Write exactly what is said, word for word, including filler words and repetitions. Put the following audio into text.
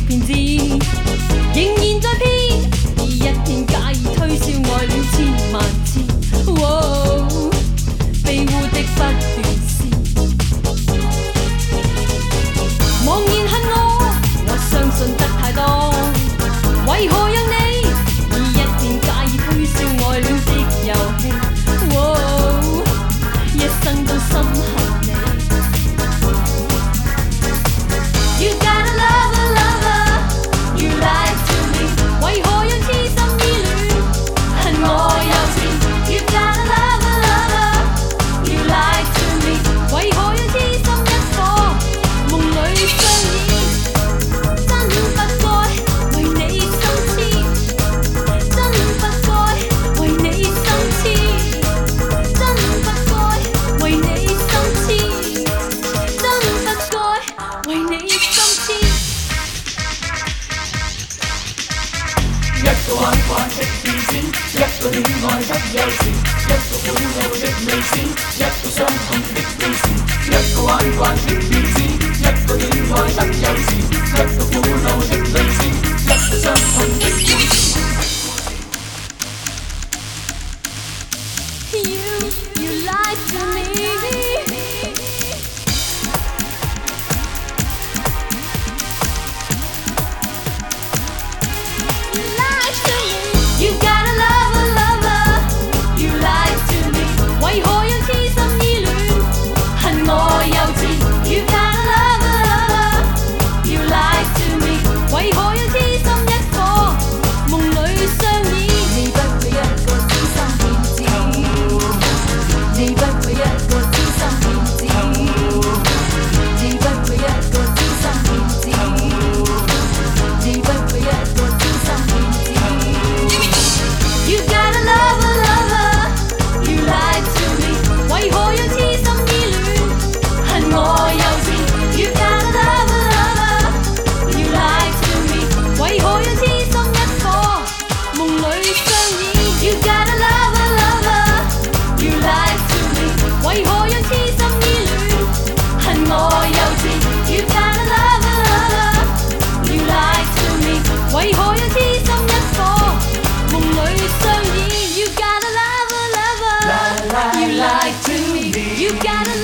騙子，仍然在騙，一天假意推銷愛戀千萬次。哦，庇護的不斷是，茫然恨我，我相信得太多，為何讓你以一天假意推銷愛戀的遊戲？哦，一生都深陷你。You got a lover, lover, you lied to me， 為何讓痴心依戀，恨我幼稚 ？You got a lover, lover, you lied to me， 為何讓痴心一顆，夢裏相依，真不該為你心痴，真不該為你心痴，真不該為你心痴，真不該為你心痴。 一個玩慣的騙子，一個戀愛得幼稚，一個苦惱的歷史，一個傷痛的故事。一個玩慣的騙子，一個戀愛得幼稚，一個苦惱的歷史，一個傷痛的故事。 You, you lied to me. You lied to me. You got a lover, lover. You lied to me. 為何讓痴心依戀，恨我幼稚？You got a lover, lover. You lied to me. 為何讓痴心一顆，夢裏相依？你不會一個痴心騙子。你不會一個知心騙子，你不會一個知心騙子，你不會一個知心騙子。You got a lover, lover, you lied to me， 為何讓痴心依戀，恨我幼稚？You got a lover, lover, you lied to me， 為何讓痴心一顆，夢裏相依？You got a lover, lover, you lied to me， 為何讓痴心依戀，恨我幼稚？You got a lover, lover, you lied to me， 為何讓痴心一顆，夢裏相依？You got a lover, lover, you lied to me，You got a